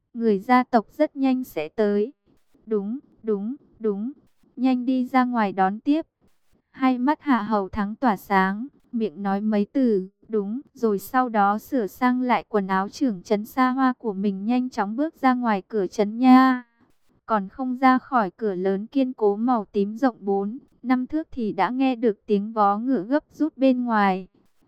người gia tộc rất nhanh sẽ tới. Đúng, đúng, đúng, nhanh đi ra ngoài đón tiếp. Hai mắt Hạ Hầu Thắng tỏa sáng, miệng nói mấy từ, đúng, rồi sau đó sửa sang lại quần áo trưởng trấn xa hoa của mình, nhanh chóng bước ra ngoài cửa trấn nha. Còn không ra khỏi cửa lớn kiên cố màu tím rộng 4, 5 thước thì đã nghe được tiếng vó ngựa gấp rút bên ngoài.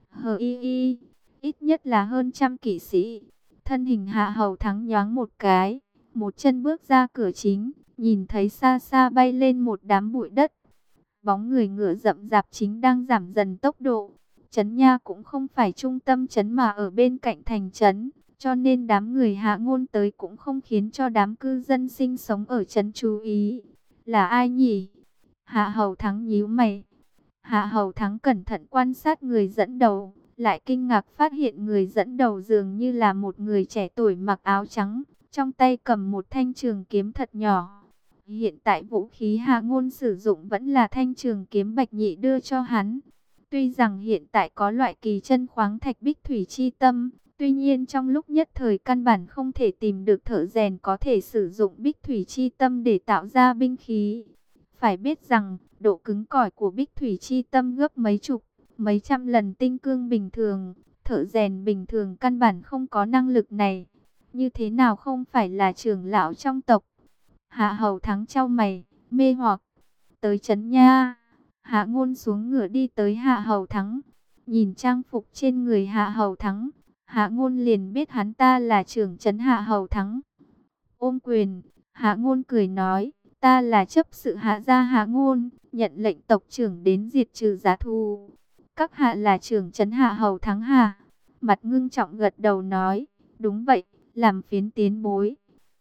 Ít nhất là hơn trăm kỵ sĩ. Thân hình Hạ Hầu Thắng nhoáng một cái, một chân bước ra cửa chính, nhìn thấy xa xa bay lên một đám bụi đất. Bóng người ngựa rậm rạp chính đang giảm dần tốc độ. Trấn Nha cũng không phải trung tâm trấn mà ở bên cạnh thành trấn, cho nên đám người Hạ Ngôn tới cũng không khiến cho đám cư dân sinh sống ở trấn chú ý. Là ai nhỉ? Hạ Hầu Thắng nhíu mày. Hạ Hầu Thắng cẩn thận quan sát người dẫn đầu, lại kinh ngạc phát hiện người dẫn đầu dường như là một người trẻ tuổi mặc áo trắng, trong tay cầm một thanh trường kiếm thật nhỏ. Hiện tại vũ khí Hạ Ngôn sử dụng vẫn là thanh trường kiếm Bạch Nhị đưa cho hắn. Tuy rằng hiện tại có loại kỳ chân khoáng thạch Bích Thủy Chi Tâm, tuy nhiên trong lúc nhất thời căn bản không thể tìm được thợ rèn có thể sử dụng Bích Thủy Chi Tâm để tạo ra binh khí. Phải biết rằng, độ cứng cỏi của Bích Thủy Chi Tâm gấp mấy chục, mấy trăm lần tinh cương bình thường. Thợ rèn bình thường căn bản không có năng lực này. Như thế nào không phải là trưởng lão trong tộc? Hạ Hầu Thắng chau mày, mê hoặc. Tới trấn nha. Hạ Ngôn xuống ngựa đi tới Hạ Hầu Thắng. Nhìn trang phục trên người Hạ Hầu Thắng, Hạ Ngôn liền biết hắn ta là trưởng trấn Hạ Hầu Thắng. Ôm quyền, Hạ Ngôn cười nói, ta là chấp sự Hạ gia Hạ Ngôn, nhận lệnh tộc trưởng đến diệt trừ giá thù. Các hạ là trưởng trấn Hạ Hầu Thắng hả? Mặt ngưng trọng gật đầu nói, đúng vậy, làm phiến tiến bối.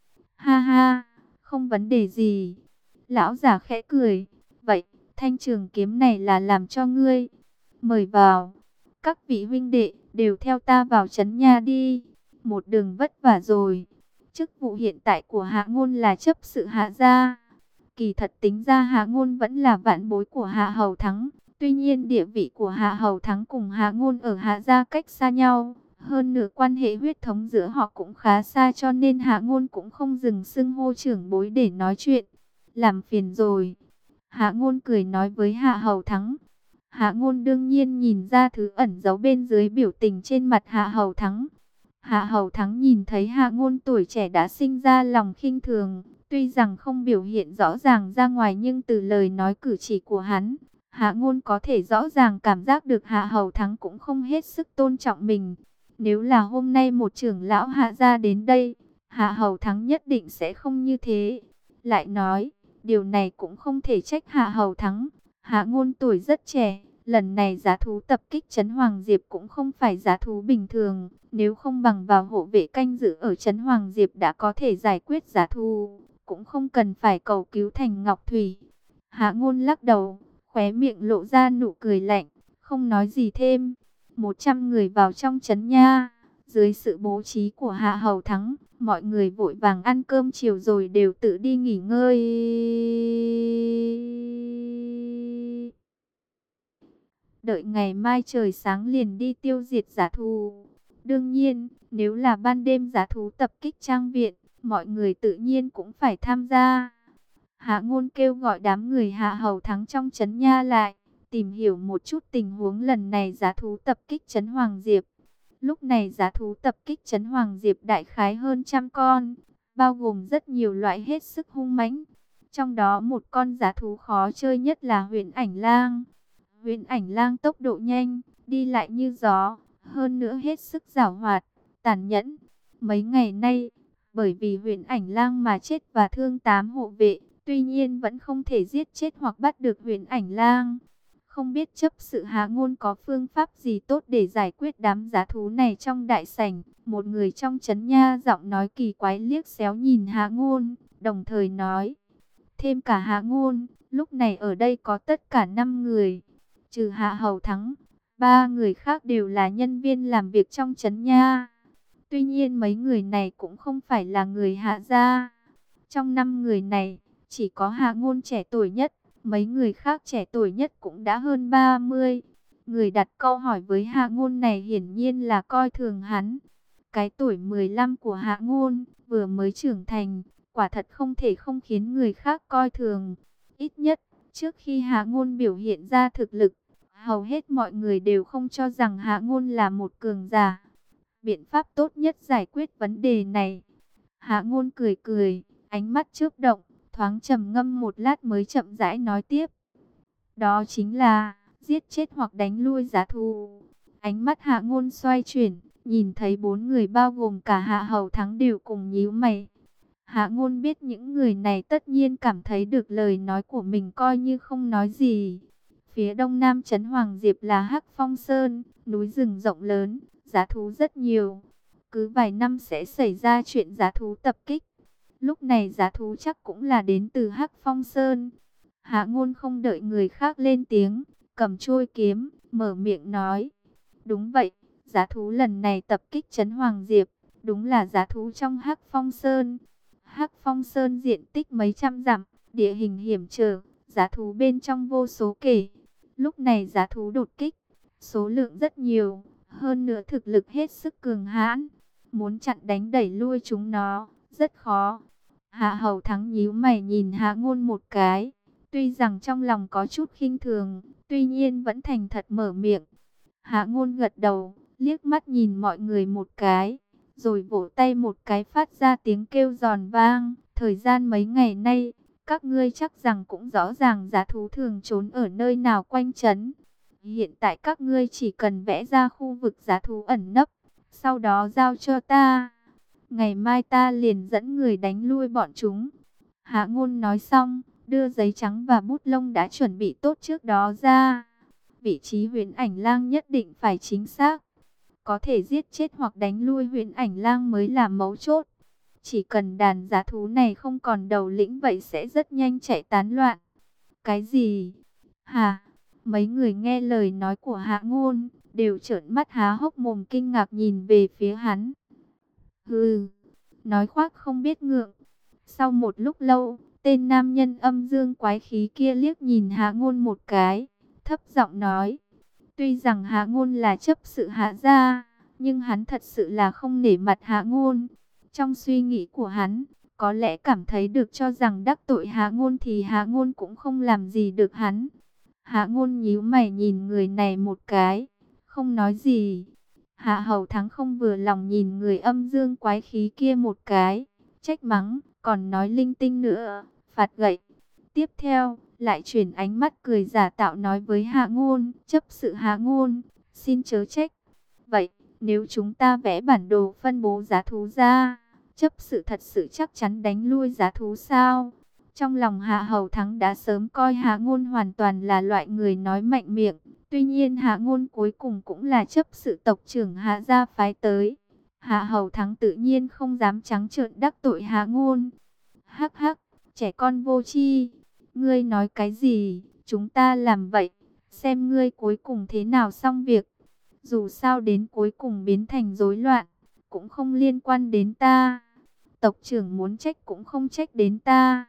Ha ha, không vấn đề gì. Lão giả khẽ cười, vậy, thanh trường kiếm này là làm cho ngươi. Mời vào, các vị huynh đệ đều theo ta vào trấn nha đi. Một đường vất vả rồi. Chức vụ hiện tại của Hạ Ngôn là chấp sự Hạ gia. Kỳ thật tính ra Hạ Ngôn vẫn là vạn bối của Hạ Hầu Thắng. Tuy nhiên địa vị của Hạ Hầu Thắng cùng Hạ Ngôn ở Hạ gia cách xa nhau. Hơn nữa quan hệ huyết thống giữa họ cũng khá xa, cho nên Hạ Ngôn cũng không dừng xưng hô trưởng bối để nói chuyện. Làm phiền rồi. Hạ Ngôn cười nói với Hạ Hầu Thắng. Hạ Ngôn đương nhiên nhìn ra thứ ẩn giấu bên dưới biểu tình trên mặt Hạ Hầu Thắng. Hạ Hầu Thắng nhìn thấy Hạ Ngôn tuổi trẻ đã sinh ra lòng khinh thường. Tuy rằng không biểu hiện rõ ràng ra ngoài, nhưng từ lời nói cử chỉ của hắn, Hạ Ngôn có thể rõ ràng cảm giác được Hạ Hầu Thắng cũng không hết sức tôn trọng mình. Nếu là hôm nay một trưởng lão Hạ gia đến đây, Hạ Hầu Thắng nhất định sẽ không như thế. Lại nói, điều này cũng không thể trách Hạ Hầu Thắng. Hạ Ngôn tuổi rất trẻ, lần này giá thú tập kích trấn Hoàng Diệp cũng không phải giá thú bình thường. Nếu không bằng vào hộ vệ canh giữ ở trấn Hoàng Diệp đã có thể giải quyết giá thú, cũng không cần phải cầu cứu Thành Ngọc Thủy. Hạ Ngôn lắc đầu, khóe miệng lộ ra nụ cười lạnh, không nói gì thêm. 100 người vào trong trấn nha. Dưới sự bố trí của Hạ Hầu Thắng, mọi người vội vàng ăn cơm chiều rồi đều tự đi nghỉ ngơi. Đợi ngày mai trời sáng liền đi tiêu diệt giả thú. Đương nhiên, nếu là ban đêm giả thú tập kích trang viện, mọi người tự nhiên cũng phải tham gia. Hạ Ngôn kêu gọi đám người Hạ Hầu Thắng trong trấn nha lại, tìm hiểu một chút tình huống lần này giá thú tập kích trấn Hoàng Diệp. Lúc này giá thú tập kích trấn Hoàng Diệp đại khái hơn trăm con, bao gồm rất nhiều loại hết sức hung mãnh. Trong đó một con giá thú khó chơi nhất là Huyền Ảnh Lang. Huyền Ảnh Lang tốc độ nhanh, đi lại như gió, hơn nữa hết sức giảo hoạt, tàn nhẫn. Mấy ngày nay, bởi vì Huyền Ảnh Lang mà chết và thương 8 hộ vệ, tuy nhiên vẫn không thể giết chết hoặc bắt được Huyền Ảnh Lang. Không biết chấp sự Hạ Ngôn có phương pháp gì tốt để giải quyết đám giá thú này. Trong đại sảnh, một người trong trấn nha giọng nói kỳ quái liếc xéo nhìn Hạ Ngôn, đồng thời nói, thêm cả Hạ Ngôn, lúc này ở đây có tất cả 5 người, trừ Hạ Hầu Thắng, 3 người khác đều là nhân viên làm việc trong trấn nha. Tuy nhiên mấy người này cũng không phải là người Hạ gia. Trong 5 người này, chỉ có Hạ Ngôn trẻ tuổi nhất. Mấy người khác trẻ tuổi nhất cũng đã hơn 30. Người đặt câu hỏi với Hạ Ngôn này hiển nhiên là coi thường hắn. Cái tuổi 15 của Hạ Ngôn, vừa mới trưởng thành, quả thật không thể không khiến người khác coi thường. Ít nhất, trước khi Hạ Ngôn biểu hiện ra thực lực, hầu hết mọi người đều không cho rằng Hạ Ngôn là một cường giả. Biện pháp tốt nhất giải quyết vấn đề này. Hạ Ngôn cười cười, ánh mắt chớp động, thoáng trầm ngâm một lát mới chậm rãi nói tiếp. Đó chính là giết chết hoặc đánh lui giá thú. Ánh mắt Hạ Ngôn xoay chuyển, nhìn thấy bốn người bao gồm cả Hạ Hầu Thắng đều cùng nhíu mày. Hạ Ngôn biết những người này tất nhiên cảm thấy được lời nói của mình coi như không nói gì. Phía đông nam trấn Hoàng Diệp là Hắc Phong Sơn, núi rừng rộng lớn, giá thú rất nhiều. Cứ vài năm sẽ xảy ra chuyện giá thú tập kích. Lúc này giá thú chắc cũng là đến từ Hắc Phong Sơn. Hạ Ngôn không đợi người khác lên tiếng, cầm chuôi kiếm, mở miệng nói. Đúng vậy, giá thú lần này tập kích trấn Hoàng Diệp, đúng là giá thú trong Hắc Phong Sơn. Hắc Phong Sơn diện tích mấy trăm dặm, địa hình hiểm trở, giá thú bên trong vô số kể. Lúc này giá thú đột kích, số lượng rất nhiều, hơn nữa thực lực hết sức cường hãn. Muốn chặn đánh đẩy lui chúng nó, rất khó. Hạ Hầu Thắng nhíu mày nhìn Hạ Ngôn một cái. Tuy rằng trong lòng có chút khinh thường, tuy nhiên vẫn thành thật mở miệng. Hạ Ngôn gật đầu, liếc mắt nhìn mọi người một cái, rồi vỗ tay một cái phát ra tiếng kêu giòn vang. Thời gian mấy ngày nay, các ngươi chắc rằng cũng rõ ràng giá thú thường trốn ở nơi nào quanh trấn. Hiện tại các ngươi chỉ cần vẽ ra khu vực giá thú ẩn nấp, sau đó giao cho ta. Ngày mai ta liền dẫn người đánh lui bọn chúng. Hạ Ngôn nói xong, đưa giấy trắng và bút lông đã chuẩn bị tốt trước đó ra. Vị trí Huyền Ảnh Lang nhất định phải chính xác. Có thể giết chết hoặc đánh lui Huyền Ảnh Lang mới là mấu chốt. Chỉ cần đàn giá thú này không còn đầu lĩnh vậy sẽ rất nhanh chạy tán loạn. Cái gì? Hả? Mấy người nghe lời nói của Hạ Ngôn, đều trợn mắt há hốc mồm kinh ngạc nhìn về phía hắn. Hừ, nói khoác không biết ngượng. Sau một lúc lâu, tên nam nhân âm dương quái khí kia liếc nhìn Hạ Ngôn một cái, thấp giọng nói. Tuy rằng Hạ Ngôn là chấp sự Hạ gia, nhưng hắn thật sự là không nể mặt Hạ Ngôn. Trong suy nghĩ của hắn, có lẽ cảm thấy được cho rằng đắc tội Hạ Ngôn thì Hạ Ngôn cũng không làm gì được hắn. Hạ Ngôn nhíu mày nhìn người này một cái, không nói gì. Hạ Hầu Thắng không vừa lòng nhìn người âm dương quái khí kia một cái, trách mắng, còn nói linh tinh nữa, phạt gậy. Tiếp theo, lại chuyển ánh mắt cười giả tạo nói với Hạ Ngôn, chấp sự Hạ Ngôn, xin chớ trách. Vậy, nếu chúng ta vẽ bản đồ phân bố giá thú ra, chấp sự thật sự chắc chắn đánh lui giá thú sao? Trong lòng Hạ Hầu Thắng đã sớm coi Hạ Ngôn hoàn toàn là loại người nói mạnh miệng. Tuy nhiên Hạ Ngôn cuối cùng cũng là chấp sự tộc trưởng Hạ gia phái tới. Hạ Hầu Thắng tự nhiên không dám trắng trợn đắc tội Hạ Ngôn. Hắc hắc, trẻ con vô tri. Ngươi nói cái gì? Chúng ta làm vậy, xem ngươi cuối cùng thế nào xong việc. Dù sao đến cuối cùng biến thành rối loạn, cũng không liên quan đến ta. Tộc trưởng muốn trách cũng không trách đến ta.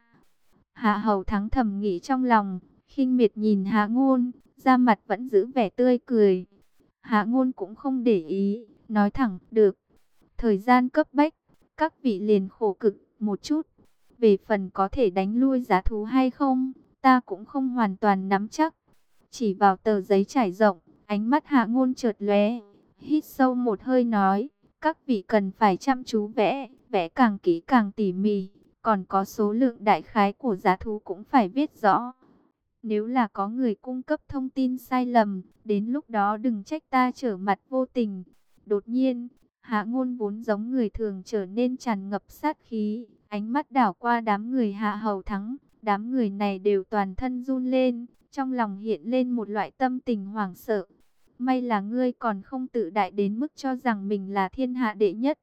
Hạ Hầu Thắng thầm nghĩ trong lòng, khinh miệt nhìn Hạ Ngôn, da mặt vẫn giữ vẻ tươi cười. Hạ Ngôn cũng không để ý, nói thẳng, được. Thời gian cấp bách, các vị liền khổ cực một chút. Về phần có thể đánh lui giá thú hay không, ta cũng không hoàn toàn nắm chắc. Chỉ vào tờ giấy trải rộng, ánh mắt Hạ Ngôn chợt lóe, hít sâu một hơi nói, các vị cần phải chăm chú vẽ, vẽ càng kỹ càng tỉ mỉ, còn có số lượng đại khái của giá thú cũng phải viết rõ. Nếu là có người cung cấp thông tin sai lầm, đến lúc đó đừng trách ta trở mặt vô tình. Đột nhiên, Hạ Ngôn vốn giống người thường trở nên tràn ngập sát khí, ánh mắt đảo qua đám người Hạ Hầu Thắng, đám người này đều toàn thân run lên, trong lòng hiện lên một loại tâm tình hoảng sợ. May là ngươi còn không tự đại đến mức cho rằng mình là thiên hạ đệ nhất.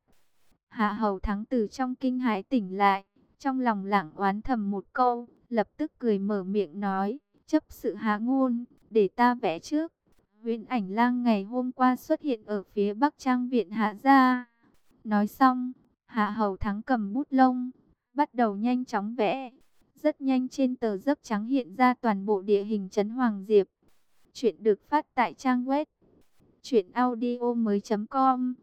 Hạ Hầu Thắng từ trong kinh hãi tỉnh lại, trong lòng lảng oán thầm một câu, lập tức cười mở miệng nói, chấp sự Hạ Ngôn, để ta vẽ trước. Huyền Ảnh Lang ngày hôm qua xuất hiện ở phía bắc trang viện Hạ gia. Nói xong, Hạ Hầu Thắng cầm bút lông, bắt đầu nhanh chóng vẽ. Rất nhanh trên tờ giấy trắng hiện ra toàn bộ địa hình trấn Hoàng Diệp. Chuyện được phát tại trang web truyệnaudiomoi.com.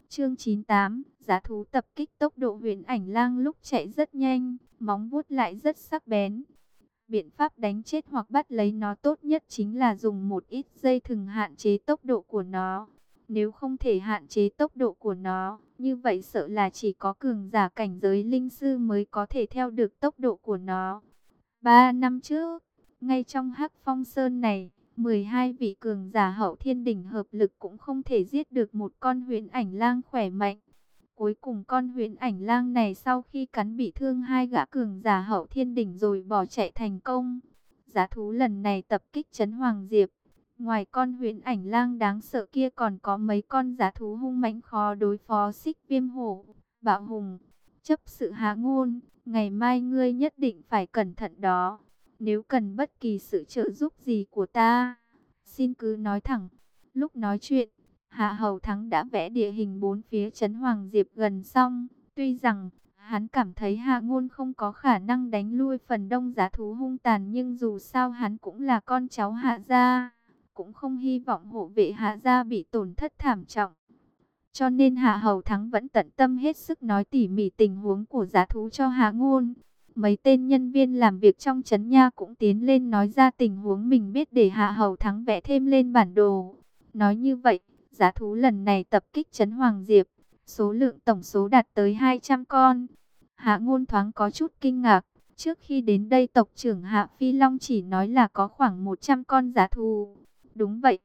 Chương 98, giá thú tập kích. Tốc độ Huyền Ảnh Lang lúc chạy rất nhanh, móng vuốt lại rất sắc bén. Biện pháp đánh chết hoặc bắt lấy nó tốt nhất chính là dùng một ít dây thừng hạn chế tốc độ của nó. Nếu không thể hạn chế tốc độ của nó, như vậy sợ là chỉ có cường giả cảnh giới linh sư mới có thể theo được tốc độ của nó. 3 năm trước, ngay trong Hắc Phong Sơn này, 12 vị cường giả hậu thiên đỉnh hợp lực cũng không thể giết được một con Huyền Ảnh Lang khỏe mạnh. Cuối cùng con Huyền Ảnh Lang này sau khi cắn bị thương hai gã cường giả hậu thiên đỉnh rồi bỏ chạy thành công. Giá thú lần này tập kích trấn Hoàng Diệp. Ngoài con Huyền Ảnh Lang đáng sợ kia còn có mấy con giá thú hung mãnh khó đối phó. Xích Viêm Hổ, Bạo Hùng, Chấp Sự Hạ Ngôn. Ngày mai ngươi nhất định phải cẩn thận đó. Nếu cần bất kỳ sự trợ giúp gì của ta, xin cứ nói thẳng. Lúc nói chuyện, Hạ Hầu Thắng đã vẽ địa hình bốn phía trấn Hoàng Diệp gần xong. Tuy rằng hắn cảm thấy Hạ Ngôn không có khả năng đánh lui phần đông giá thú hung tàn, nhưng dù sao hắn cũng là con cháu Hạ gia, cũng không hy vọng hộ vệ Hạ gia bị tổn thất thảm trọng. Cho nên Hạ Hầu Thắng vẫn tận tâm hết sức nói tỉ mỉ tình huống của giá thú cho Hạ Ngôn. Mấy tên nhân viên làm việc trong trấn nha cũng tiến lên nói ra tình huống mình biết để Hạ Hầu Thắng vẽ thêm lên bản đồ. Nói như vậy, giá thú lần này tập kích trấn Hoàng Diệp, số lượng tổng số đạt tới 200 con. Hạ Ngôn thoáng có chút kinh ngạc. Trước khi đến đây tộc trưởng Hạ Phi Long chỉ nói là có khoảng 100 con giá thú. Đúng vậy,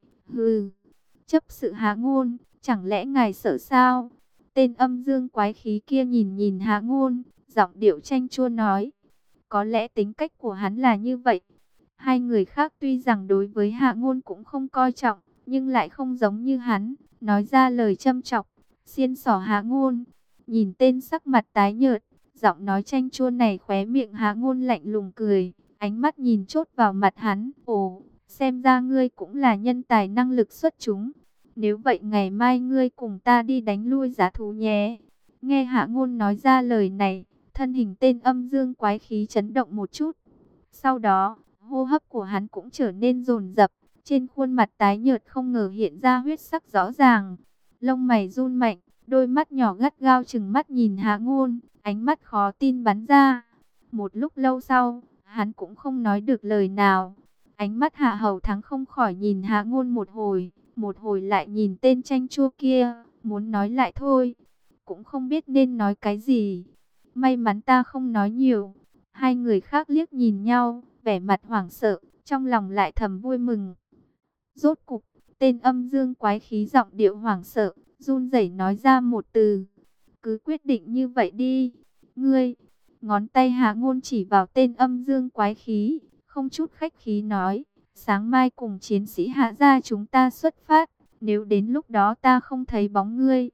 Chấp Sự Hạ Ngôn, chẳng lẽ ngài sợ sao? Tên âm dương quái khí kia nhìn nhìn Hạ Ngôn, giọng điệu chanh chua nói. Có lẽ tính cách của hắn là như vậy. Hai người khác tuy rằng đối với Hạ Ngôn cũng không coi trọng, nhưng lại không giống như hắn, nói ra lời châm chọc, xiên xỏ Hạ Ngôn. Nhìn tên sắc mặt tái nhợt, giọng nói chanh chua này, khóe miệng Hạ Ngôn lạnh lùng cười, ánh mắt nhìn chốt vào mặt hắn. Ồ, xem ra ngươi cũng là nhân tài năng lực xuất chúng. Nếu vậy ngày mai ngươi cùng ta đi đánh lui giá thú nhé. Nghe Hạ Ngôn nói ra lời này, thân hình tên âm dương quái khí chấn động một chút. Sau đó, hô hấp của hắn cũng trở nên dồn dập, trên khuôn mặt tái nhợt không ngờ hiện ra huyết sắc rõ ràng. Lông mày run mạnh, đôi mắt nhỏ gắt gao trừng mắt nhìn Hạ Ngôn, ánh mắt khó tin bắn ra. Một lúc lâu sau, hắn cũng không nói được lời nào. Ánh mắt Hạ Hầu Thắng không khỏi nhìn Hạ Ngôn một hồi lại nhìn tên chanh chua kia, muốn nói lại thôi, cũng không biết nên nói cái gì. May mắn ta không nói nhiều. Hai người khác liếc nhìn nhau, vẻ mặt hoảng sợ, trong lòng lại thầm vui mừng. Rốt cục, tên âm dương quái khí giọng điệu hoảng sợ, run rẩy nói ra một từ. Cứ quyết định như vậy đi. Ngươi, ngón tay Hạ Ngôn chỉ vào tên âm dương quái khí, không chút khách khí nói. Sáng mai cùng chiến sĩ Hạ gia chúng ta xuất phát. Nếu đến lúc đó ta không thấy bóng ngươi,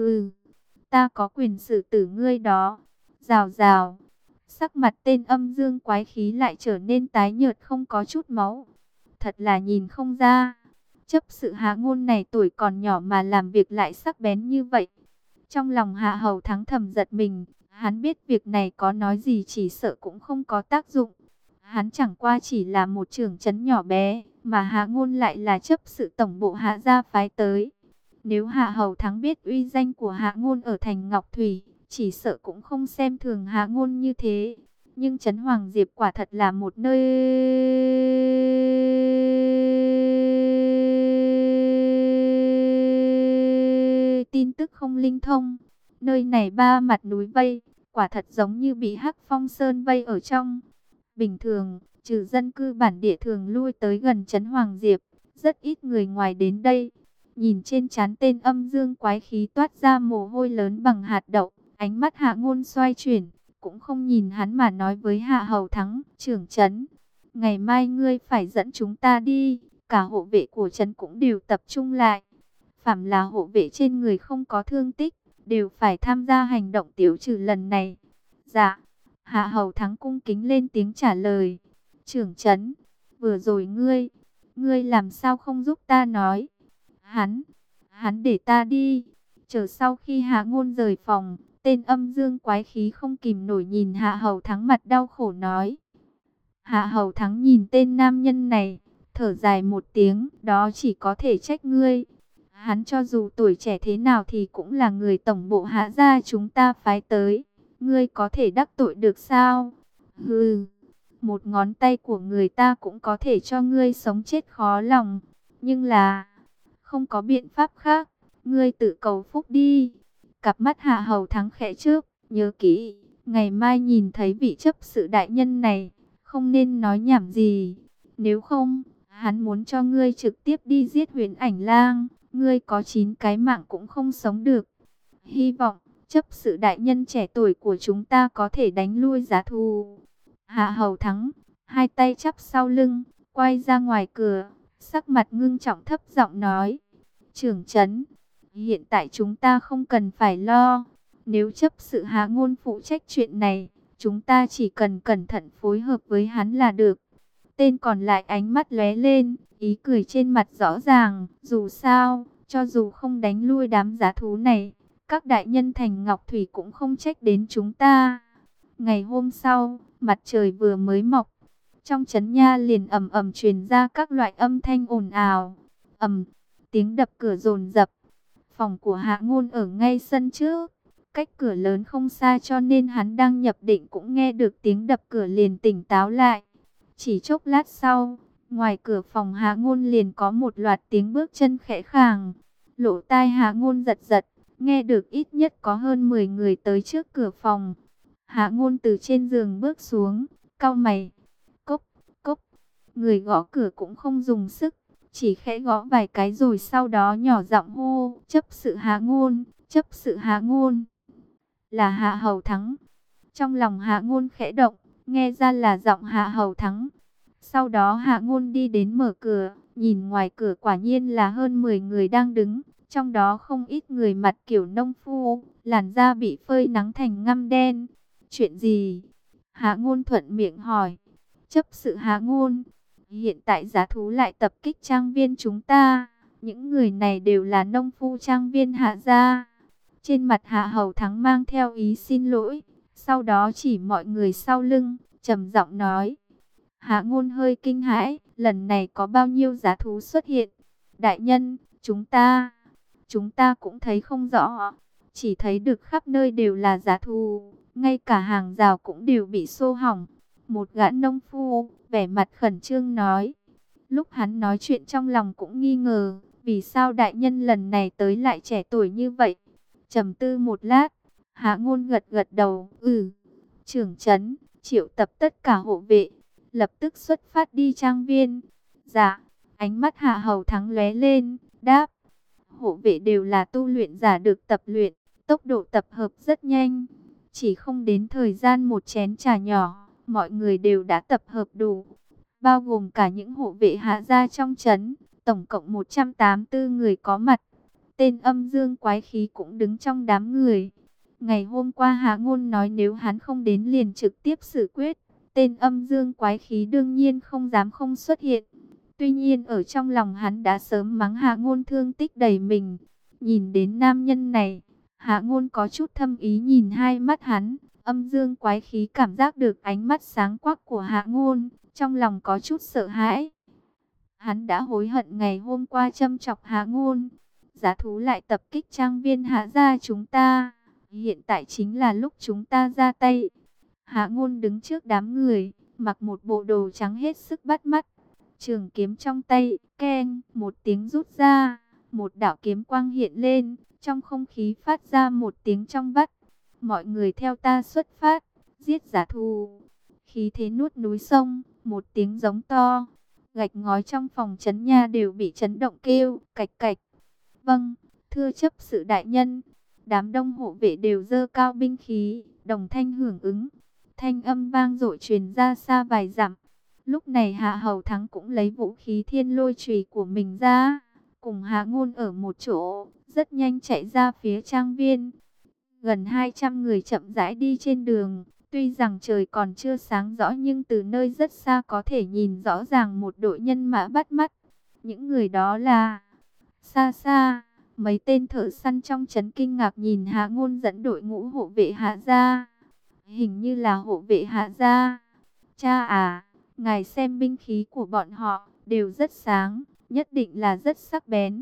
ta có quyền xử tử ngươi đó. Rào rào. Sắc mặt tên âm dương quái khí lại trở nên tái nhợt không có chút máu. Thật là nhìn không ra. Chấp Sự Hạ Ngôn này tuổi còn nhỏ mà làm việc lại sắc bén như vậy. Trong lòng Hạ Hầu Thắng thầm giật mình. Hắn biết việc này có nói gì chỉ sợ cũng không có tác dụng. Hắn chẳng qua chỉ là một trưởng trấn nhỏ bé, mà Hạ Ngôn lại là chấp sự tổng bộ Hạ gia phái tới. Nếu Hạ Hầu Thắng biết uy danh của Hạ Ngôn ở thành Ngọc Thủy, chỉ sợ cũng không xem thường Hạ Ngôn như thế. Nhưng trấn Hoàng Diệp quả thật là một nơi tin tức không linh thông. Nơi này ba mặt núi vây, quả thật giống như bị Hắc Phong Sơn vây ở trong. Bình thường, trừ dân cư bản địa thường lui tới gần trấn Hoàng Diệp, rất ít người ngoài đến đây. Nhìn trên trán tên âm dương quái khí toát ra mồ hôi lớn bằng hạt đậu, ánh mắt Hạ Ngôn xoay chuyển, cũng không nhìn hắn mà nói với Hạ Hầu Thắng, trưởng trấn. Ngày mai ngươi phải dẫn chúng ta đi, cả hộ vệ của trấn cũng đều tập trung lại. Phàm là hộ vệ trên người không có thương tích, đều phải tham gia hành động tiêu trừ lần này. Dạ. Hạ Hầu Thắng cung kính lên tiếng trả lời. Trưởng trấn, vừa rồi ngươi làm sao không giúp ta nói? Hắn để ta đi. Chờ sau khi Hạ Ngôn rời phòng, tên âm dương quái khí không kìm nổi nhìn Hạ Hầu Thắng mặt đau khổ nói. Hạ Hầu Thắng nhìn tên nam nhân này, thở dài một tiếng, đó chỉ có thể trách ngươi. Hắn cho dù tuổi trẻ thế nào thì cũng là người tổng bộ Hạ gia chúng ta phái tới. Ngươi có thể đắc tội được sao? Hừ, một ngón tay của người ta cũng có thể cho ngươi sống chết khó lòng. Nhưng là, không có biện pháp khác, ngươi tự cầu phúc đi. Cặp mắt Hạ Hầu Thắng khẽ chớp, nhớ kỹ, ngày mai nhìn thấy vị chấp sự đại nhân này, không nên nói nhảm gì. Nếu không, hắn muốn cho ngươi trực tiếp đi giết Huyền Ảnh Lang, ngươi có 9 cái mạng cũng không sống được. Hy vọng chấp sự đại nhân trẻ tuổi của chúng ta có thể đánh lui giá thù. Hạ Hầu Thắng, hai tay chắp sau lưng, quay ra ngoài cửa, sắc mặt ngưng trọng thấp giọng nói: Trưởng trấn, hiện tại chúng ta không cần phải lo. Nếu chấp sự Hạ Ngôn phụ trách chuyện này, chúng ta chỉ cần cẩn thận phối hợp với hắn là được. Tên còn lại ánh mắt lóe lên, ý cười trên mặt rõ ràng. Dù sao, cho dù không đánh lui đám giá thú này, các đại nhân thành Ngọc Thủy cũng không trách đến chúng ta. Ngày hôm sau, mặt trời vừa mới mọc, trong trấn nha liền ầm ầm truyền ra các loại âm thanh ồn ào. Tiếng đập cửa dồn dập. Phòng của Hạ Ngôn ở ngay sân trước, cách cửa lớn không xa, cho nên hắn đang nhập định cũng nghe được tiếng đập cửa liền tỉnh táo lại. Chỉ chốc lát sau, ngoài cửa phòng Hạ Ngôn liền có một loạt tiếng bước chân khẽ khàng. Lỗ tai Hạ Ngôn giật giật, nghe được ít nhất có hơn 10 người tới trước cửa phòng. Hạ Ngôn từ trên giường bước xuống, cau mày. Cốc, cốc. Người gõ cửa cũng không dùng sức, chỉ khẽ gõ vài cái rồi sau đó nhỏ giọng hô: chấp sự Hạ Ngôn, chấp sự Hạ Ngôn. Là Hạ Hầu Thắng. Trong lòng Hạ Ngôn khẽ động, nghe ra là giọng Hạ Hầu Thắng. Sau đó Hạ Ngôn đi đến mở cửa, nhìn ngoài cửa quả nhiên là hơn 10 người đang đứng, trong đó không ít người mặt kiểu nông phu, làn da bị phơi nắng thành ngăm đen. Chuyện gì? Hạ Ngôn thuận miệng hỏi. Chấp sự Hạ Ngôn, hiện tại giá thú lại tập kích trang viên chúng ta. Những người này đều là nông phu trang viên Hạ gia. Trên mặt Hạ Hầu Thắng mang theo ý xin lỗi, sau đó chỉ mọi người sau lưng, trầm giọng nói. Hạ Ngôn hơi kinh hãi, lần này có bao nhiêu giá thú xuất hiện? Đại nhân, chúng ta cũng thấy không rõ, chỉ thấy được khắp nơi đều là giá thú, ngay cả hàng rào cũng đều bị xô hỏng. Một gã nông phu, vẻ mặt khẩn trương nói. Lúc hắn nói chuyện trong lòng cũng nghi ngờ, vì sao đại nhân lần này tới lại trẻ tuổi như vậy? Trầm tư một lát, Hạ Ngôn gật gật đầu, trưởng trấn, triệu tập tất cả hộ vệ, lập tức xuất phát đi trang viên. Dạ, ánh mắt Hạ Hầu Thắng lóe lên, đáp. Hộ vệ đều là tu luyện giả được tập luyện, tốc độ tập hợp rất nhanh. Chỉ không đến thời gian một chén trà nhỏ, mọi người đều đã tập hợp đủ, bao gồm cả những hộ vệ Hạ gia trong trấn, tổng cộng 184 người có mặt. Tên Âm Dương Quái Khí cũng đứng trong đám người. Ngày hôm qua Hạ Ngôn nói nếu hắn không đến liền trực tiếp xử quyết. Tên Âm Dương Quái Khí đương nhiên không dám không xuất hiện. Tuy nhiên ở trong lòng hắn đã sớm mắng Hạ Ngôn thương tích đầy mình. Nhìn đến nam nhân này, Hạ Ngôn có chút thâm ý nhìn hai mắt hắn. Âm Dương Quái Khí cảm giác được ánh mắt sáng quắc của Hạ Ngôn, trong lòng có chút sợ hãi. Hắn đã hối hận ngày hôm qua châm chọc Hạ Ngôn. Giá thú lại tập kích trang viên Hạ gia chúng ta. Hiện tại chính là lúc chúng ta ra tay. Hạ Ngôn đứng trước đám người, mặc một bộ đồ trắng hết sức bắt mắt. Trường kiếm trong tay, keng, một tiếng rút ra, một đạo kiếm quang hiện lên, trong không khí phát ra một tiếng trong vắt. Mọi người theo ta xuất phát, giết giá thú. Khí thế nuốt núi sông, một tiếng giống to. Gạch ngói trong phòng trấn nha đều bị chấn động kêu, cạch cạch. Vâng, thưa chấp sự đại nhân. Đám đông hộ vệ đều giơ cao binh khí, đồng thanh hưởng ứng. Thanh âm vang dội truyền ra xa vài dặm. Lúc này Hạ Hầu Thắng cũng lấy vũ khí Thiên Lôi chùy của mình ra, cùng Hạ Ngôn ở một chỗ, rất nhanh chạy ra phía trang viên. Gần 200 người chậm rãi đi trên đường, tuy rằng trời còn chưa sáng rõ nhưng từ nơi rất xa có thể nhìn rõ ràng một đội nhân mã bắt mắt. Những người đó là... Xa xa, mấy tên thợ săn trong trấn kinh ngạc nhìn Hạ Ngôn dẫn đội ngũ hộ vệ Hạ gia. Hình như là hộ vệ Hạ gia. Cha à, ngài xem binh khí của bọn họ đều rất sáng, nhất định là rất sắc bén.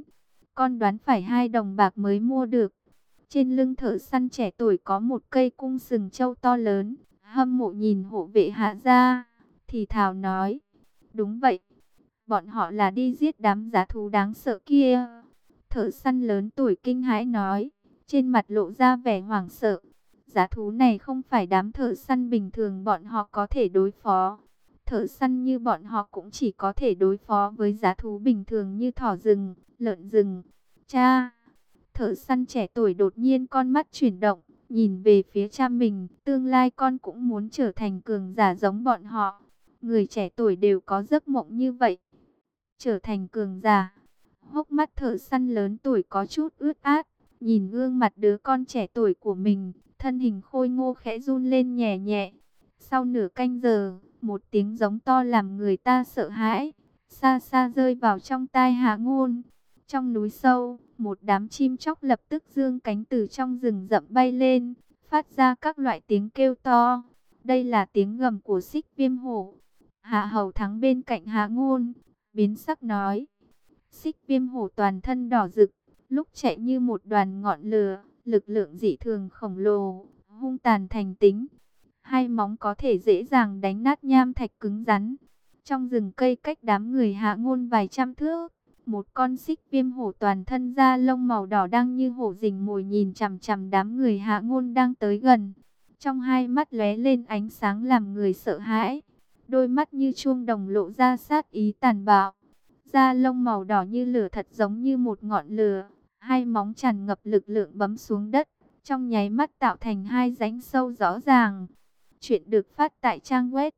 con đoán phải 2 đồng bạc mới mua được. Trên lưng thợ săn trẻ tuổi có một cây cung sừng trâu to lớn. Hâm mộ nhìn hộ vệ Hạ gia, thì thào nói, đúng vậy, bọn họ là đi giết đám giá thú đáng sợ kia. Thợ săn lớn tuổi kinh hãi nói, trên mặt lộ ra vẻ hoảng sợ. Giá thú này không phải đám thợ săn bình thường bọn họ có thể đối phó. Thợ săn như bọn họ cũng chỉ có thể đối phó với giá thú bình thường như thỏ rừng, lợn rừng. Cha! Thợ săn trẻ tuổi đột nhiên con mắt chuyển động, nhìn về phía cha mình, tương lai con cũng muốn trở thành cường giả giống bọn họ. Người trẻ tuổi đều có giấc mộng như vậy. Trở thành cường giả. Hốc mắt thợ săn lớn tuổi có chút ướt át, nhìn gương mặt đứa con trẻ tuổi của mình, thân hình khôi ngô khẽ run lên nhẹ nhẹ. Sau nửa canh giờ, một tiếng giống to làm người ta sợ hãi, xa xa rơi vào trong tai Hạ Ngôn. Trong núi sâu, một đám chim chóc lập tức dương cánh từ trong rừng rậm bay lên, phát ra các loại tiếng kêu to. Đây là tiếng gầm của Xích Viêm Hổ. Hạ Hầu Thắng bên cạnh Hạ Ngôn, biến sắc nói. Xích Viêm Hổ toàn thân đỏ rực, lúc chạy như một đoàn ngọn lửa, lực lượng dị thường khổng lồ, hung tàn thành tính. Hai móng có thể dễ dàng đánh nát nham thạch cứng rắn. Trong rừng cây cách đám người Hạ Ngôn vài trăm thước, một con xích viêm hổ toàn thân da lông màu đỏ đang như hổ rình mồi nhìn chằm chằm đám người Hạ Ngôn đang tới gần. Trong hai mắt lóe lên ánh sáng làm người sợ hãi. Đôi mắt như chuông đồng lộ ra sát ý tàn bạo. Da lông màu đỏ như lửa thật giống như một ngọn lửa. Hai móng tràn ngập lực lượng bấm xuống đất, trong nháy mắt tạo thành hai rãnh sâu rõ ràng. Chuyện được phát tại trang web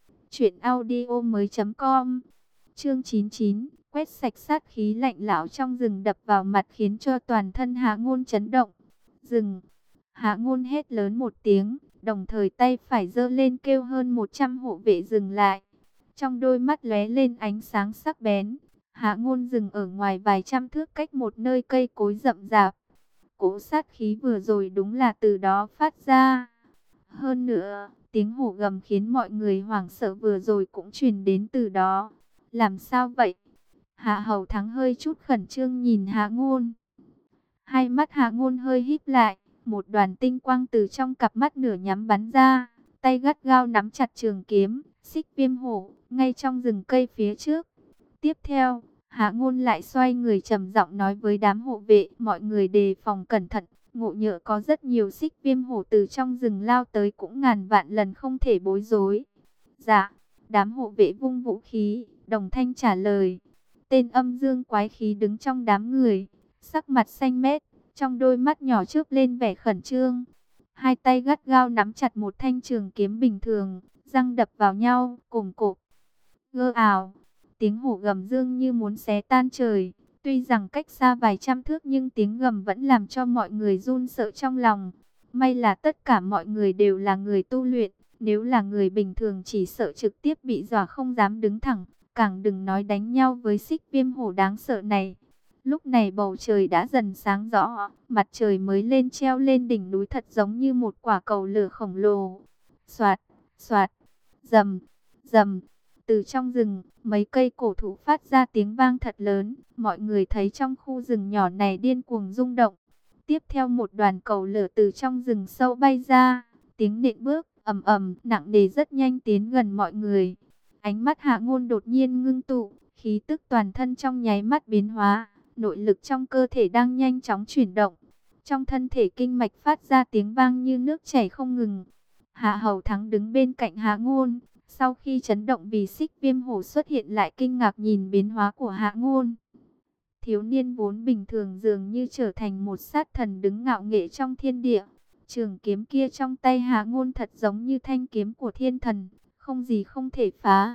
truyệnaudiomoi.com. Chương 99, quét sạch sát khí lạnh lẽo trong rừng đập vào mặt khiến cho toàn thân Hạ Ngôn chấn động. Dừng! Hạ Ngôn hét lớn một tiếng, đồng thời tay phải giơ lên kêu hơn 100 hộ vệ dừng lại. Trong đôi mắt lóe lên ánh sáng sắc bén. Hạ Ngôn dừng ở ngoài vài trăm thước cách một nơi cây cối rậm rạp. Cỗ sát khí vừa rồi đúng là từ đó phát ra. Hơn nữa, tiếng hổ gầm khiến mọi người hoảng sợ vừa rồi cũng truyền đến từ đó. Làm sao vậy? Hạ Hầu Thắng hơi chút khẩn trương nhìn Hạ Ngôn. Hai mắt Hạ Ngôn hơi híp lại, một đoàn tinh quang từ trong cặp mắt nửa nhắm bắn ra, tay gắt gao nắm chặt trường kiếm, Xích Viêm Hổ, ngay trong rừng cây phía trước. Tiếp theo, Hạ Ngôn lại xoay người trầm giọng nói với đám hộ vệ, mọi người đề phòng cẩn thận, ngộ nhỡ có rất nhiều xích viêm hổ từ trong rừng lao tới cũng ngàn vạn lần không thể bối rối. Dạ, đám hộ vệ vung vũ khí, đồng thanh trả lời. Tên âm dương quái khí đứng trong đám người, sắc mặt xanh mét, trong đôi mắt nhỏ chớp lên vẻ khẩn trương. Hai tay gắt gao nắm chặt một thanh trường kiếm bình thường, răng đập vào nhau, cồm cộp. Gơ ào, tiếng hổ gầm dương như muốn xé tan trời. Tuy rằng cách xa vài trăm thước nhưng tiếng gầm vẫn làm cho mọi người run sợ trong lòng. May là tất cả mọi người đều là người tu luyện. Nếu là người bình thường chỉ sợ trực tiếp bị dọa không dám đứng thẳng. Càng đừng nói đánh nhau với xích viêm hổ đáng sợ này. Lúc này bầu trời đã dần sáng rõ. Mặt trời mới lên treo lên đỉnh núi thật giống như một quả cầu lửa khổng lồ. Soạt, soạt, rầm, rầm. Từ trong rừng, mấy cây cổ thụ phát ra tiếng vang thật lớn. Mọi người thấy trong khu rừng nhỏ này điên cuồng rung động. Tiếp theo một đoàn cầu lửa từ trong rừng sâu bay ra. Tiếng nện bước, ầm ầm, nặng nề rất nhanh tiến gần mọi người. Ánh mắt Hạ Ngôn đột nhiên ngưng tụ, khí tức toàn thân trong nháy mắt biến hóa. Nội lực trong cơ thể đang nhanh chóng chuyển động. Trong thân thể kinh mạch phát ra tiếng vang như nước chảy không ngừng. Hạ Hầu Thắng đứng bên cạnh Hạ Ngôn. Sau khi chấn động vì xích viêm hổ xuất hiện lại kinh ngạc nhìn biến hóa của Hạ Ngôn. Thiếu niên vốn bình thường dường như trở thành một sát thần đứng ngạo nghễ trong thiên địa. Trường kiếm kia trong tay Hạ Ngôn thật giống như thanh kiếm của thiên thần, không gì không thể phá.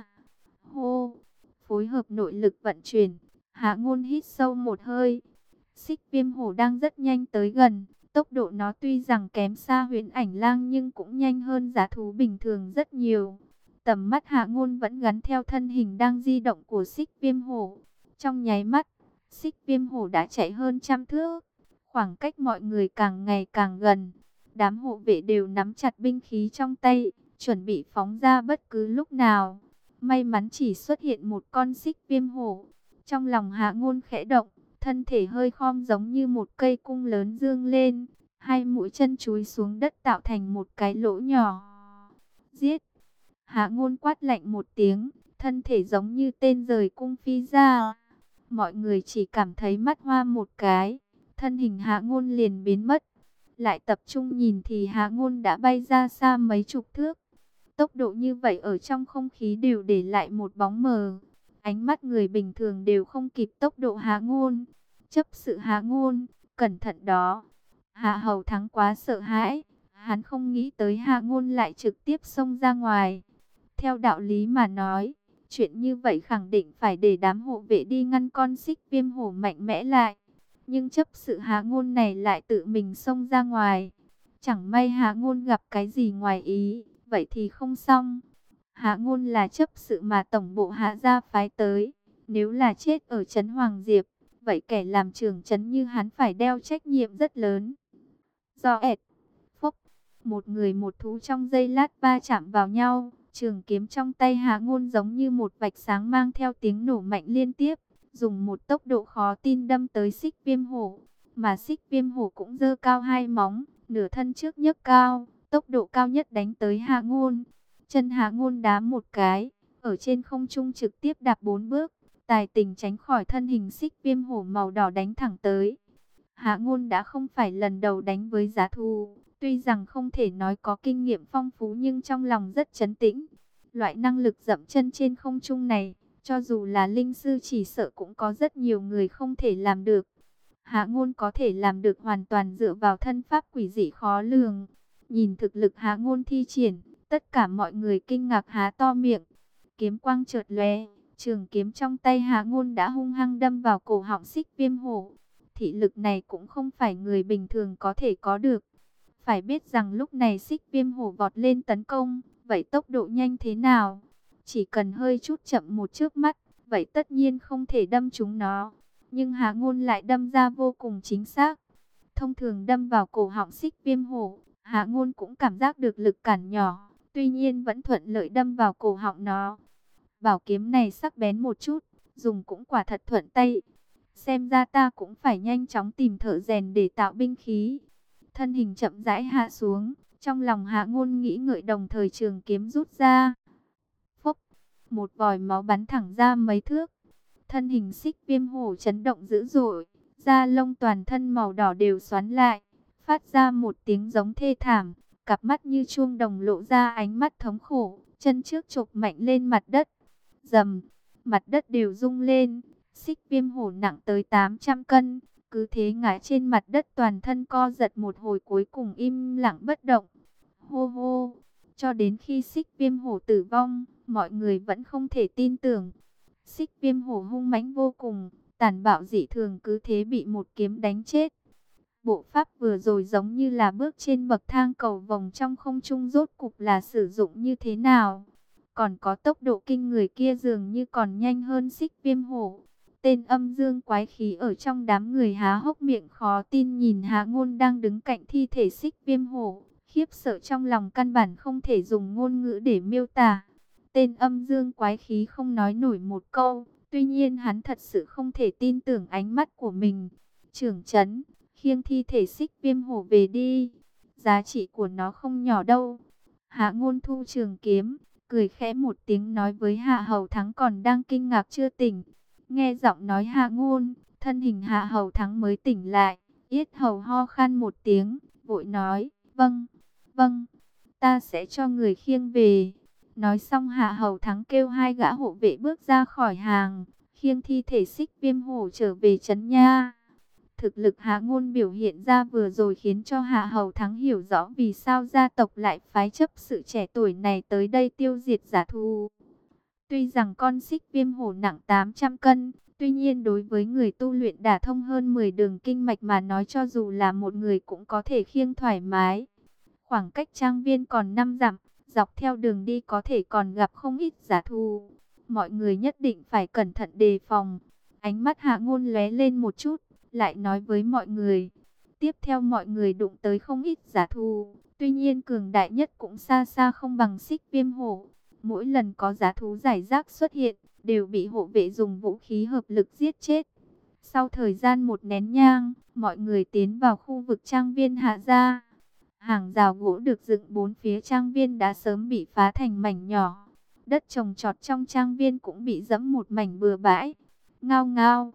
Hô, phối hợp nội lực vận chuyển, Hạ Ngôn hít sâu một hơi. Xích viêm hổ đang rất nhanh tới gần. Tốc độ nó tuy rằng kém xa Huyền Ảnh Lang nhưng cũng nhanh hơn dã thú bình thường rất nhiều. Tầm mắt Hạ Ngôn vẫn gắn theo thân hình đang di động của xích viêm hổ. Trong nháy mắt, xích viêm hổ đã chạy hơn trăm thước. Khoảng cách mọi người càng ngày càng gần. Đám hộ vệ đều nắm chặt binh khí trong tay, chuẩn bị phóng ra bất cứ lúc nào. May mắn chỉ xuất hiện một con xích viêm hổ. Trong lòng Hạ Ngôn khẽ động, thân thể hơi khom giống như một cây cung lớn dương lên, hai mũi chân chúi xuống đất tạo thành một cái lỗ nhỏ. Giết! Hạ Ngôn quát lạnh một tiếng, thân thể giống như tên rời cung phi ra. Mọi người chỉ cảm thấy mắt hoa một cái, thân hình Hạ Ngôn liền biến mất. Lại tập trung nhìn thì Hạ Ngôn đã bay ra xa mấy chục thước. Tốc độ như vậy ở trong không khí đều để lại một bóng mờ. Ánh mắt người bình thường đều không kịp tốc độ Hạ Ngôn. Chấp sự Hạ Ngôn, cẩn thận đó. Hạ Hầu Thắng quá sợ hãi, hắn không nghĩ tới Hạ Ngôn lại trực tiếp xông ra ngoài. Theo đạo lý mà nói, chuyện như vậy khẳng định phải để đám hộ vệ đi ngăn con Xích Viêm hổ mạnh mẽ lại. Nhưng chấp sự Hạ Ngôn này lại tự mình xông ra ngoài. Chẳng may Hạ Ngôn gặp cái gì ngoài ý, vậy thì không xong. Hạ Ngôn là chấp sự mà tổng bộ Hạ gia phái tới. Nếu là chết ở trấn Hoàng Diệp, vậy kẻ làm trưởng trấn như hắn phải đeo trách nhiệm rất lớn. Do ẹt, phốc, một người một thú trong giây lát va chạm vào nhau. Trường kiếm trong tay Hạ Ngôn giống như một vạch sáng mang theo tiếng nổ mạnh liên tiếp, dùng một tốc độ khó tin đâm tới Xích Viêm hổ. Mà Xích Viêm hổ cũng giơ cao hai móng, nửa thân trước nhấc cao, tốc độ cao nhất đánh tới Hạ Ngôn. Chân Hạ Ngôn đá một cái, ở trên không trung trực tiếp đạp 4 bước, tài tình tránh khỏi thân hình Xích Viêm hổ màu đỏ đánh thẳng tới. Hạ Ngôn đã không phải lần đầu đánh với giá thú, tuy rằng không thể nói có kinh nghiệm phong phú nhưng trong lòng rất trấn tĩnh. Loại năng lực dậm chân trên không trung này, cho dù là linh sư chỉ sợ cũng có rất nhiều người không thể làm được. Hạ Ngôn có thể làm được hoàn toàn dựa vào thân pháp quỷ dị khó lường. Nhìn thực lực Hạ Ngôn thi triển, tất cả mọi người kinh ngạc há to miệng. Kiếm quang chợt lóe, trường kiếm trong tay Hạ Ngôn đã hung hăng đâm vào cổ họng Xích Viêm hổ. Thị lực này cũng không phải người bình thường có thể có được. Phải biết rằng lúc này Xích Viêm hổ vọt lên tấn công, vậy tốc độ nhanh thế nào? Chỉ cần hơi chút chậm một chớp mắt, vậy tất nhiên không thể đâm trúng nó. Nhưng Hạ Ngôn lại đâm ra vô cùng chính xác. Thông thường đâm vào cổ họng Xích Viêm hổ, Hạ Ngôn cũng cảm giác được lực cản nhỏ, tuy nhiên vẫn thuận lợi đâm vào cổ họng nó. Bảo kiếm này sắc bén một chút, dùng cũng quả thật thuận tay. Xem ra ta cũng phải nhanh chóng tìm thợ rèn để tạo binh khí. Thân hình chậm rãi hạ xuống, trong lòng Hạ Ngôn nghĩ ngợi đồng thời trường kiếm rút ra. Phốc, một vòi máu bắn thẳng ra mấy thước. Thân hình Xích Viêm hổ chấn động dữ dội, da lông toàn thân màu đỏ đều xoắn lại, phát ra một tiếng giống thê thảm, cặp mắt như chuông đồng lộ ra ánh mắt thống khổ, chân trước chộp mạnh lên mặt đất. Rầm, mặt đất đều rung lên. Xích Viêm hổ nặng tới 800 cân, cứ thế ngã trên mặt đất toàn thân co giật một hồi cuối cùng im lặng bất động. Hô hô, cho đến khi Xích Viêm hổ tử vong, mọi người vẫn không thể tin tưởng. Xích Viêm hổ hung mãnh vô cùng, tàn bạo dị thường cứ thế bị một kiếm đánh chết. Bộ pháp vừa rồi giống như là bước trên bậc thang cầu vồng trong không trung rốt cục là sử dụng như thế nào? Còn có tốc độ kinh người kia dường như còn nhanh hơn Xích Viêm hổ. Tên âm dương quái khí ở trong đám người há hốc miệng khó tin nhìn Hạ Ngôn đang đứng cạnh thi thể Xích Viêm hổ, khiếp sợ trong lòng căn bản không thể dùng ngôn ngữ để miêu tả. Tên âm dương quái khí không nói nổi một câu, tuy nhiên hắn thật sự không thể tin tưởng ánh mắt của mình. Trưởng trấn, khiêng thi thể Xích Viêm hổ về đi, giá trị của nó không nhỏ đâu. Hạ Ngôn thu trường kiếm, cười khẽ một tiếng nói với Hạ Hầu Thắng còn đang kinh ngạc chưa tỉnh. Nghe giọng nói Hạ Ngôn, thân hình Hạ Hầu Thắng mới tỉnh lại, yết hầu ho khan một tiếng, vội nói, vâng, vâng, ta sẽ cho người khiêng về. Nói xong Hạ Hầu Thắng kêu hai gã hộ vệ bước ra khỏi hàng, khiêng thi thể Xích Viêm hổ trở về trấn nha. Thực lực Hạ Ngôn biểu hiện ra vừa rồi khiến cho Hạ Hầu Thắng hiểu rõ vì sao gia tộc lại phái chấp sự trẻ tuổi này tới đây tiêu diệt giả thù. Tuy rằng con Xích Viêm hổ nặng 800 cân, tuy nhiên đối với người tu luyện đả thông hơn 10 đường kinh mạch mà nói cho dù là một người cũng có thể khiêng thoải mái. Khoảng cách trang viên còn 5 dặm, dọc theo đường đi có thể còn gặp không ít giả thù. Mọi người nhất định phải cẩn thận đề phòng. Ánh mắt Hạ Ngôn lóe lên một chút, lại nói với mọi người. Tiếp theo mọi người đụng tới không ít giả thù, tuy nhiên cường đại nhất cũng xa xa không bằng Xích Viêm hổ. Mỗi lần có giá thú giải rác xuất hiện, đều bị hộ vệ dùng vũ khí hợp lực giết chết. Sau thời gian một nén nhang, mọi người tiến vào khu vực trang viên Hạ gia. Hàng rào gỗ được dựng bốn phía trang viên đã sớm bị phá thành mảnh nhỏ. Đất trồng trọt trong trang viên cũng bị dẫm một mảnh bừa bãi. Ngao ngao,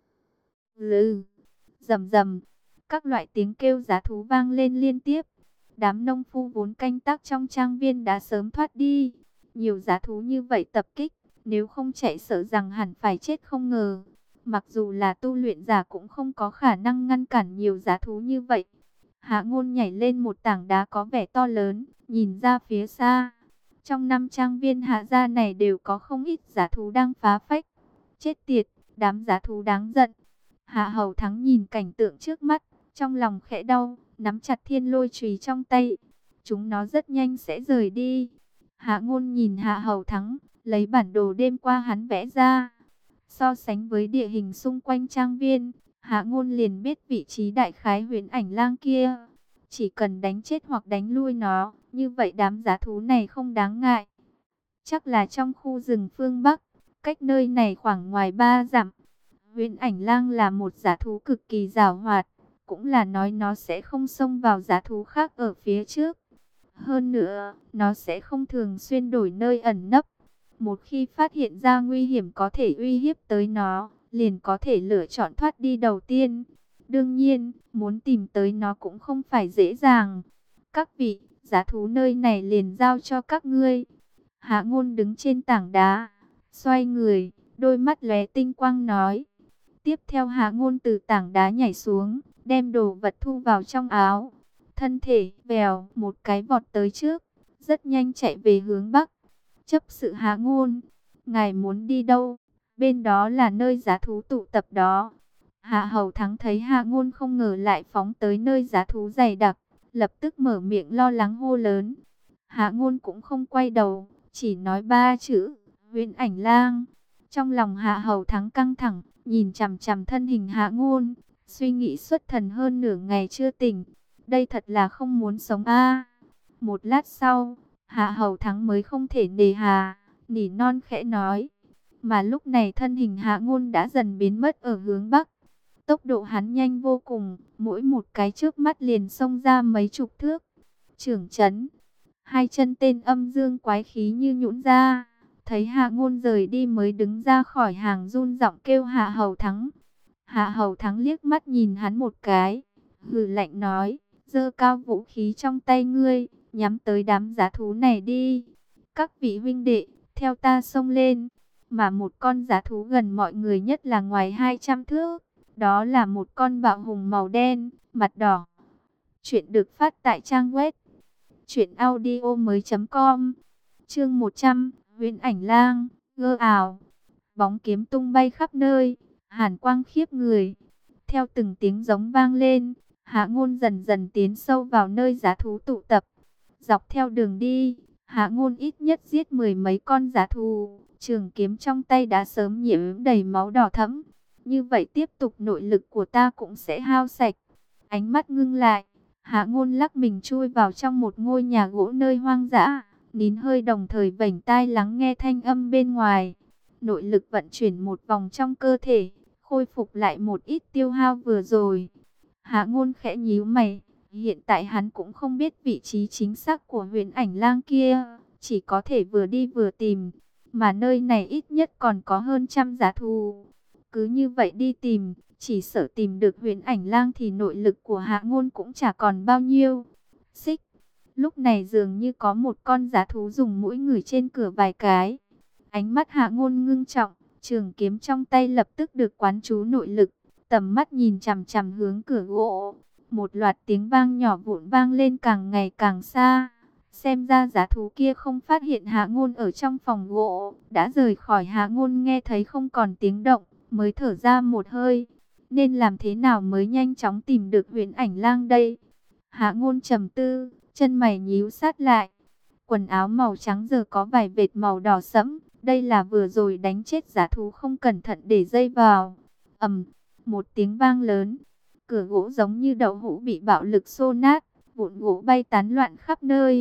lừ, rầm rầm, các loại tiếng kêu giá thú vang lên liên tiếp. Đám nông phu vốn canh tác trong trang viên đã sớm thoát đi. Nhiều giá thú như vậy tập kích, nếu không chạy sợ rằng hẳn phải chết không ngờ. Mặc dù là tu luyện giả cũng không có khả năng ngăn cản nhiều giá thú như vậy. Hạ Ngôn nhảy lên một tảng đá có vẻ to lớn, nhìn ra phía xa. Trong năm trang viên Hạ gia này đều có không ít giá thú đang phá phách. Chết tiệt, đám giá thú đáng giận. Hạ Hầu Thắng nhìn cảnh tượng trước mắt, trong lòng khẽ đau, nắm chặt thiên lôi chùy trong tay. Chúng nó rất nhanh sẽ rời đi. Hạ Ngôn nhìn Hạ Hầu Thắng, lấy bản đồ đêm qua hắn vẽ ra. So sánh với địa hình xung quanh trang viên, Hạ Ngôn liền biết vị trí đại khái Huyền Ảnh Lang kia. Chỉ cần đánh chết hoặc đánh lui nó, như vậy đám giá thú này không đáng ngại. Chắc là trong khu rừng phương Bắc, cách nơi này khoảng ngoài 3 dặm. Huyền Ảnh Lang là một dã thú cực kỳ giàu hoạt, cũng là nói nó sẽ không xông vào dã thú khác ở phía trước. Hơn nữa, nó sẽ không thường xuyên đổi nơi ẩn nấp. Một khi phát hiện ra nguy hiểm có thể uy hiếp tới nó, liền có thể lựa chọn thoát đi đầu tiên. Đương nhiên, muốn tìm tới nó cũng không phải dễ dàng. Các vị, dã thú nơi này liền giao cho các ngươi. Hạ Ngôn đứng trên tảng đá, xoay người, đôi mắt lóe tinh quang nói. Tiếp theo Hạ Ngôn từ tảng đá nhảy xuống, đem đồ vật thu vào trong áo. Thân thể vèo một cái vọt tới trước, rất nhanh chạy về hướng Bắc. Chấp sự Hạ Ngôn, ngài muốn đi đâu? Bên đó là nơi giá thú tụ tập đó. Hạ Hầu Thắng thấy Hạ Ngôn không ngờ lại phóng tới nơi giá thú dày đặc, lập tức mở miệng lo lắng hô lớn. Hạ Ngôn cũng không quay đầu, chỉ nói ba chữ, Huyền Ảnh Lang. Trong lòng Hạ Hầu Thắng căng thẳng, nhìn chằm chằm thân hình Hạ Ngôn, suy nghĩ xuất thần hơn nửa ngày chưa tỉnh. Đây thật là không muốn sống a. Một lát sau, Hạ Hầu Thắng mới không thể nề hà, nỉ non khẽ nói. Mà lúc này thân hình Hạ Ngôn đã dần biến mất ở hướng Bắc. Tốc độ hắn nhanh vô cùng, mỗi một cái chớp mắt liền xông ra mấy chục thước. Trưởng trấn, hai chân tên âm dương quái khí như nhũn ra. Thấy Hạ Ngôn rời đi mới đứng ra khỏi hàng run giọng kêu Hạ Hầu Thắng. Hạ Hầu Thắng liếc mắt nhìn hắn một cái, hừ lạnh nói, giơ cao vũ khí trong tay ngươi, nhắm tới đám giá thú này đi. Các vị huynh đệ, theo ta xông lên. Mà một con giá thú gần mọi người nhất là ngoài 200 thước. Đó là một con bạo hùng màu đen, mặt đỏ. Chuyện được phát tại trang web truyệnaudiomoi.com. Chương 100, Huyền Ảnh Lang, gơ ảo. Bóng kiếm tung bay khắp nơi, hàn quang khiếp người. Theo từng tiếng giống vang lên, Hạ Ngôn dần dần tiến sâu vào nơi giá thú tụ tập. Dọc theo đường đi, Hạ Ngôn ít nhất giết mười mấy con giá thú, trường kiếm trong tay đã sớm nhiễm đầy máu đỏ thẫm. Như vậy tiếp tục nội lực của ta cũng sẽ hao sạch. Ánh mắt ngưng lại, Hạ Ngôn lắc mình chui vào trong một ngôi nhà gỗ nơi hoang dã, nín hơi đồng thời vểnh tai lắng nghe thanh âm bên ngoài. Nội lực vận chuyển một vòng trong cơ thể, khôi phục lại một ít tiêu hao vừa rồi. Hạ Ngôn khẽ nhíu mày, hiện tại hắn cũng không biết vị trí chính xác của Huyền Ảnh Lang kia, chỉ có thể vừa đi vừa tìm, mà nơi này ít nhất còn có hơn trăm giá thú. Cứ như vậy đi tìm, chỉ sợ tìm được Huyền Ảnh Lang thì nội lực của Hạ Ngôn cũng chả còn bao nhiêu. Xích, lúc này dường như có một con giá thú dùng mũi ngửi trên cửa vài cái. Ánh mắt Hạ Ngôn ngưng trọng, trường kiếm trong tay lập tức được quán chú nội lực, tầm mắt nhìn chằm chằm hướng cửa gỗ. Một loạt tiếng vang nhỏ vụn vang lên càng ngày càng xa. Xem ra giá thú kia không phát hiện Hạ Ngôn ở trong phòng gỗ, đã rời khỏi. Hạ Ngôn nghe thấy không còn tiếng động, mới thở ra một hơi. Nên làm thế nào mới nhanh chóng tìm được Huyền Ảnh Lang đây? Hạ Ngôn trầm tư, chân mày nhíu sát lại. Quần áo màu trắng giờ có vài vệt màu đỏ sẫm, đây là vừa rồi đánh chết giá thú không cẩn thận để dây vào. Ầm, một tiếng vang lớn, cửa gỗ giống như đậu hũ bị bạo lực xô nát, vụn gỗ bay tán loạn khắp nơi.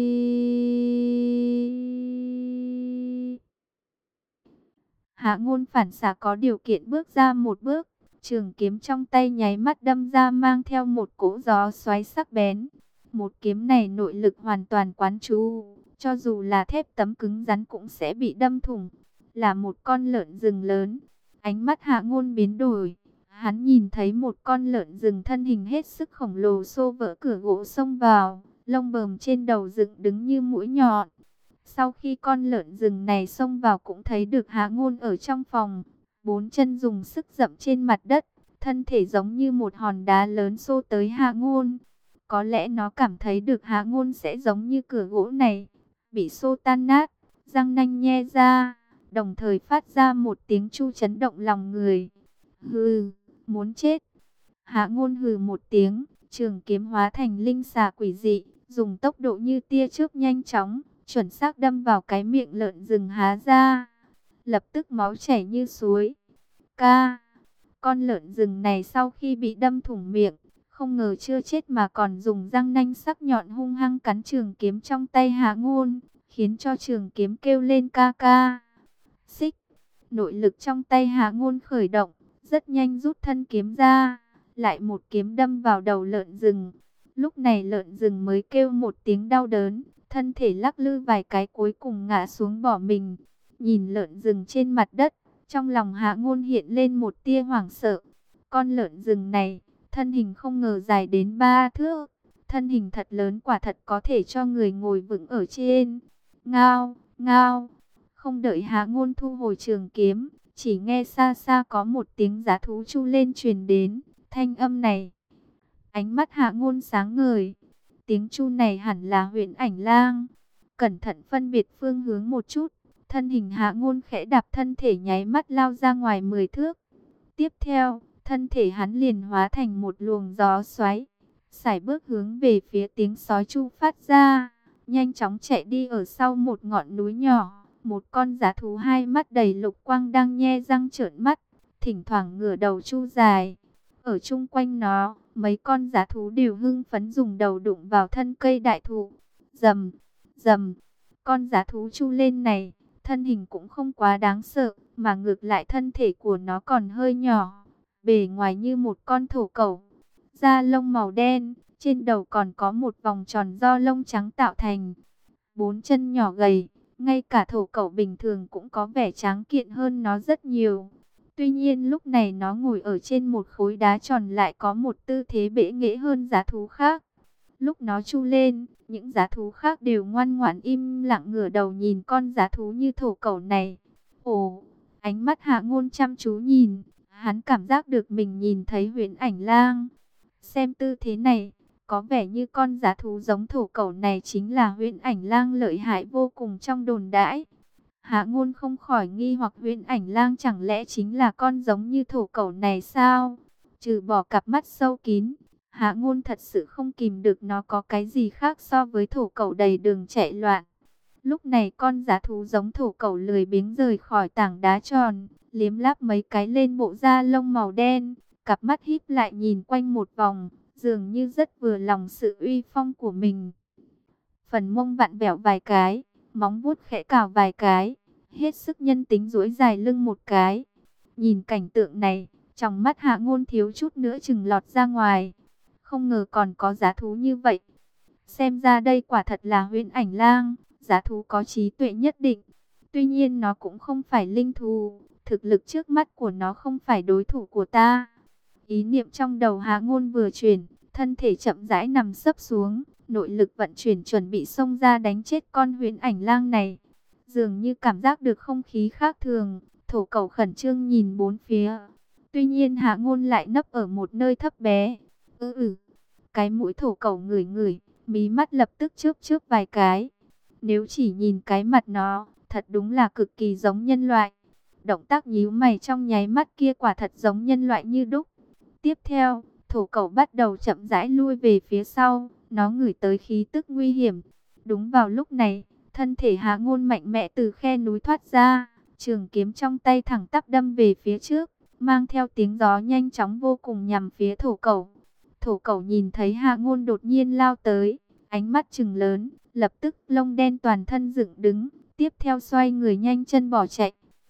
Hạ Ngôn phản xạ có điều kiện bước ra một bước, Trường kiếm trong tay nháy mắt đâm ra mang theo một cỗ gió xoáy sắc bén. Một kiếm này nội lực hoàn toàn quán chú, cho dù là thép tấm cứng rắn cũng sẽ bị đâm thủng. Là một con lợn rừng lớn. Ánh mắt Hạ Ngôn biến đổi. Hắn nhìn thấy một con lợn rừng thân hình hết sức khổng lồ xô vỡ cửa gỗ xông vào, lông bờm trên đầu dựng đứng như mũi nhọn. Sau khi con lợn rừng này xông vào cũng thấy được Hạ Ngôn ở trong phòng, bốn chân dùng sức dẫm trên mặt đất, thân thể giống như một hòn đá lớn xô tới Hạ Ngôn. Có lẽ nó cảm thấy được Hạ Ngôn sẽ giống như cửa gỗ này, bị xô tan nát, răng nanh nhe ra, đồng thời phát ra một tiếng chu chấn động lòng người. Hừ, muốn chết. Hạ Ngôn hừ một tiếng, trường kiếm hóa thành linh xà quỷ dị, dùng tốc độ như tia chớp nhanh chóng, chuẩn xác đâm vào cái miệng lợn rừng há ra. Lập tức máu chảy như suối. Ca, con lợn rừng này sau khi bị đâm thủng miệng, không ngờ chưa chết mà còn dùng răng nanh sắc nhọn hung hăng cắn trường kiếm trong tay Hạ Ngôn, khiến cho trường kiếm kêu lên ca ca. Xích, nội lực trong tay Hạ Ngôn khởi động, rất nhanh rút thân kiếm ra, lại một kiếm đâm vào đầu lợn rừng. Lúc này lợn rừng mới kêu một tiếng đau đớn, thân thể lắc lư vài cái cuối cùng ngã xuống bỏ mình. Nhìn lợn rừng trên mặt đất, trong lòng Hạ Ngôn hiện lên một tia hoảng sợ. Con lợn rừng này, thân hình không ngờ dài đến 3 thước, thân hình thật lớn, quả thật có thể cho người ngồi vững ở trên. Ngao, ngao. Không đợi Hạ Ngôn thu hồi trường kiếm, chỉ nghe xa xa có một tiếng dã thú chu lên truyền đến. Thanh âm này, ánh mắt Hạ Ngôn sáng ngời. Tiếng chu này hẳn là Huyễn Ảnh Lang. Cẩn thận phân biệt phương hướng một chút, thân hình Hạ Ngôn khẽ đạp, thân thể nháy mắt lao ra ngoài 10 thước. Tiếp theo, thân thể hắn liền hóa thành một luồng gió xoáy, sải bước hướng về phía tiếng sói chu phát ra, nhanh chóng chạy đi. Ở sau một ngọn núi nhỏ, một con dã thú hai mắt đầy lục quang đang nhe răng trợn mắt, thỉnh thoảng ngửa đầu chu dài. Ở chung quanh nó, mấy con dã thú đều hưng phấn dùng đầu đụng vào thân cây đại thụ. Rầm, rầm, con dã thú chu lên này, thân hình cũng không quá đáng sợ, mà ngược lại thân thể của nó còn hơi nhỏ, bề ngoài như một con thổ cẩu, da lông màu đen, trên đầu còn có một vòng tròn do lông trắng tạo thành. Bốn chân nhỏ gầy, ngay cả thổ cẩu bình thường cũng có vẻ tráng kiện hơn nó rất nhiều. Tuy nhiên lúc này nó ngồi ở trên một khối đá tròn lại có một tư thế bẽ nghễ hơn dã thú khác. Lúc nó chu lên, những dã thú khác đều ngoan ngoãn im lặng ngửa đầu nhìn con dã thú như thổ cẩu này. Ồ, ánh mắt Hạ Ngôn chăm chú nhìn, hắn cảm giác được mình nhìn thấy Huyễn Ảnh Lang. Xem tư thế này, có vẻ như con dã thú giống thổ cẩu này chính là Huyễn Ảnh Lang lợi hại vô cùng trong đồn đãi. Hạ Ngôn không khỏi nghi hoặc Huyễn Ảnh Lang chẳng lẽ chính là con giống như thổ cẩu này sao? Trừ bỏ cặp mắt sâu kín, Hạ Ngôn thật sự không kìm được nó có cái gì khác so với thổ cẩu đầy đường chạy loạn. Lúc này con dã thú giống thổ cẩu lười biếng rời khỏi tảng đá tròn, liếm láp mấy cái lên bộ da lông màu đen, cặp mắt híp lại nhìn quanh một vòng, dường như rất vừa lòng sự uy phong của mình. Phần mông vặn vẹo vài cái, móng vuốt khẽ cào vài cái, hết sức nhân tính duỗi dài lưng một cái. Nhìn cảnh tượng này, trong mắt Hạ Ngôn thiếu chút nữa chừng lọt ra ngoài. Không ngờ còn có dã thú như vậy. Xem ra đây quả thật là Huyễn Ảnh Lang, dã thú có trí tuệ nhất định. Tuy nhiên nó cũng không phải linh thú, thực lực trước mắt của nó không phải đối thủ của ta. Ý niệm trong đầu Hạ Ngôn vừa chuyển, thân thể chậm rãi nằm sấp xuống, nội lực vận chuyển chuẩn bị xông ra đánh chết con Huyễn Ảnh Lang này. Dường như cảm giác được không khí khác thường, thổ cẩu khẩn trương nhìn bốn phía. Tuy nhiên Hạ Ngôn lại nấp ở một nơi thấp bé. Cái mũi thổ cẩu ngửi ngửi, mí mắt lập tức chớp chớp vài cái. Nếu chỉ nhìn cái mặt nó, thật đúng là cực kỳ giống nhân loại. Động tác nhíu mày trong nháy mắt kia quả thật giống nhân loại như đúc. Tiếp theo, thổ cẩu bắt đầu chậm rãi lui về phía sau, nó ngửi tới khí tức nguy hiểm. Đúng vào lúc này, thân thể Hạ Ngôn mạnh mẽ từ khe núi thoát ra, trường kiếm trong tay thẳng tắp đâm về phía trước, mang theo tiếng gió nhanh chóng vô cùng nhằm phía thổ cẩu. Thổ cẩu nhìn thấy Hạ Ngôn đột nhiên lao tới, ánh mắt trừng lớn, lập tức lông đen toàn thân dựng đứng, tiếp theo xoay người nhanh chân bỏ chạy.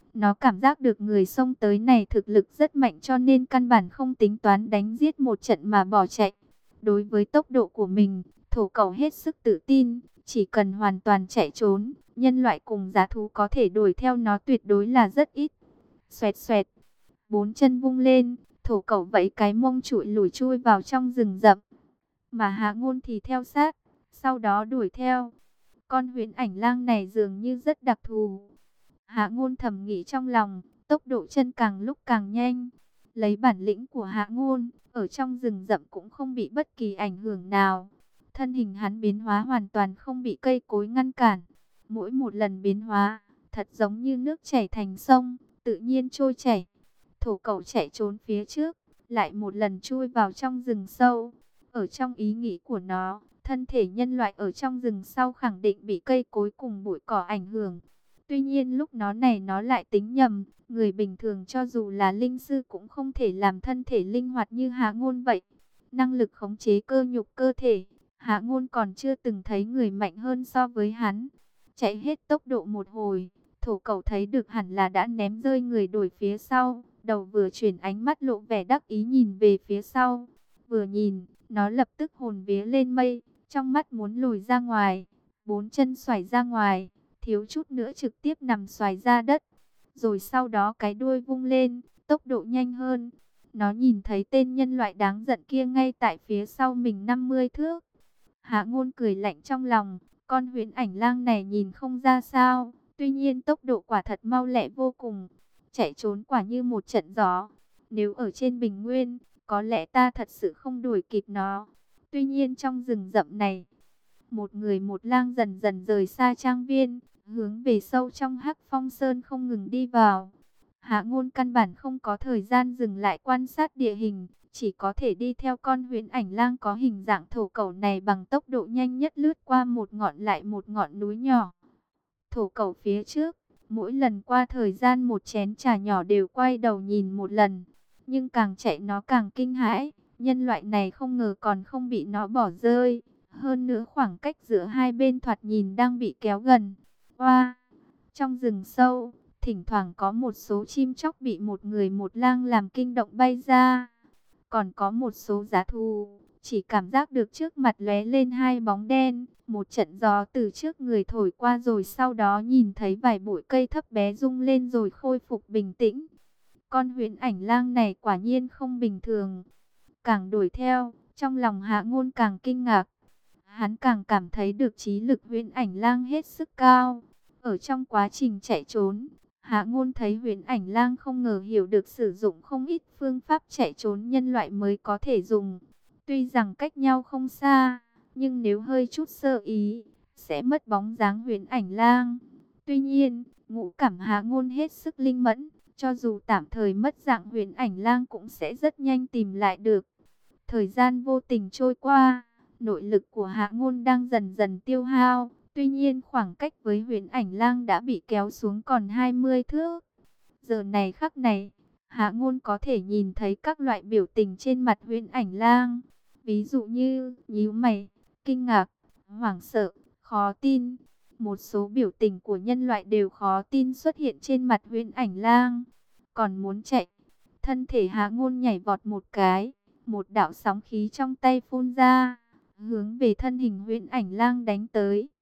Nó cảm giác được người xông tới này thực lực rất mạnh cho nên căn bản không tính toán đánh giết một trận mà bỏ chạy. Đối với tốc độ của mình, thổ cẩu hết sức tự tin, chỉ cần hoàn toàn chạy trốn, nhân loại cùng giá thú có thể đuổi theo nó tuyệt đối là rất ít. Xoẹt xoẹt, bốn chân vung lên, thổ cẩu vẫy cái mông trụi lủi chui vào trong rừng rậm. Mà Hạ Ngôn thì theo sát, sau đó đuổi theo. Con huyền ảnh lang này dường như rất đặc thù. Hạ Ngôn thầm nghĩ trong lòng, tốc độ chân càng lúc càng nhanh. Lấy bản lĩnh của Hạ Ngôn, ở trong rừng rậm cũng không bị bất kỳ ảnh hưởng nào. Thân hình hắn biến hóa hoàn toàn không bị cây cối ngăn cản. Mỗi một lần biến hóa, thật giống như nước chảy thành sông, tự nhiên trôi chảy. Thổ cẩu chạy trốn phía trước, lại một lần chui vào trong rừng sâu. Ở trong ý nghĩ của nó, thân thể nhân loại ở trong rừng sâu khẳng định bị cây cối cùng bụi cỏ ảnh hưởng. Tuy nhiên lúc nó lại tính nhầm, người bình thường cho dù là linh sư cũng không thể làm thân thể linh hoạt như Hạ Ngôn vậy. Năng lực khống chế cơ nhục cơ thể, Hạ Ngôn còn chưa từng thấy người mạnh hơn so với hắn. Chạy hết tốc độ một hồi, thổ cẩu thấy được hẳn là đã ném rơi người đuổi phía sau. Đầu vừa chuyển, ánh mắt lộ vẻ đắc ý nhìn về phía sau. Vừa nhìn, nó lập tức hồn vía lên mây, trong mắt muốn lùi ra ngoài. Bốn chân xoài ra ngoài, thiếu chút nữa trực tiếp nằm xoài ra đất. Rồi sau đó cái đuôi vung lên, tốc độ nhanh hơn. Nó nhìn thấy tên nhân loại đáng giận kia ngay tại phía sau mình 50 thước. Hạ Ngôn cười lạnh trong lòng, con huyền ảnh lang này nhìn không ra sao, tuy nhiên tốc độ quả thật mau lẹ vô cùng, chạy trốn quả như một trận gió. Nếu ở trên bình nguyên, có lẽ ta thật sự không đuổi kịp nó. Tuy nhiên trong rừng rậm này, một người một lang dần dần rời xa trang viên, hướng về sâu trong Hắc Phong Sơn không ngừng đi vào. Hạ Ngôn căn bản không có thời gian dừng lại quan sát địa hình, chỉ có thể đi theo con huyền ảnh lang có hình dạng thổ cẩu này bằng tốc độ nhanh nhất lướt qua một ngọn lại một ngọn núi nhỏ. Thổ cẩu phía trước, mỗi lần qua thời gian một chén trà nhỏ đều quay đầu nhìn một lần, nhưng càng chạy nó càng kinh hãi, nhân loại này không ngờ còn không bị nó bỏ rơi. Hơn nữa khoảng cách giữa hai bên thoạt nhìn đang bị kéo gần. Oa! Trong rừng sâu, thỉnh thoảng có một số chim chóc bị một người một lang làm kinh động bay ra. Còn có một số giá thú, chỉ cảm giác được trước mặt lóe lên hai bóng đen. Một trận gió từ trước người thổi qua rồi sau đó nhìn thấy vài bụi cây thấp bé rung lên rồi khôi phục bình tĩnh. Con huyền ảnh lang này quả nhiên không bình thường. Càng đuổi theo, trong lòng Hạ Ngôn càng kinh ngạc. Hắn càng cảm thấy được trí lực huyền ảnh lang hết sức cao. Ở trong quá trình chạy trốn, Hạ Ngôn thấy huyền ảnh lang không ngờ hiểu được sử dụng không ít phương pháp chạy trốn nhân loại mới có thể dùng. Tuy rằng cách nhau không xa, nhưng nếu hơi chút sơ ý, sẽ mất bóng dáng huyền ảnh lang. Tuy nhiên, ngũ cảm Hạ Ngôn hết sức linh mẫn, cho dù tạm thời mất dạng huyền ảnh lang cũng sẽ rất nhanh tìm lại được. Thời gian vô tình trôi qua, nội lực của Hạ Ngôn đang dần dần tiêu hao. Tuy nhiên khoảng cách với huyền ảnh lang đã bị kéo xuống còn 20 thước. Giờ này khắc này, Hạ Ngôn có thể nhìn thấy các loại biểu tình trên mặt huyền ảnh lang. Ví dụ như nhíu mày, kinh ngạc, hoảng sợ, khó tin. Một số biểu tình của nhân loại đều khó tin xuất hiện trên mặt huyền ảnh lang. Còn muốn chạy, thân thể Hạ Ngôn nhảy vọt một cái, một đạo sóng khí trong tay phun ra, hướng về thân hình huyền ảnh lang đánh tới.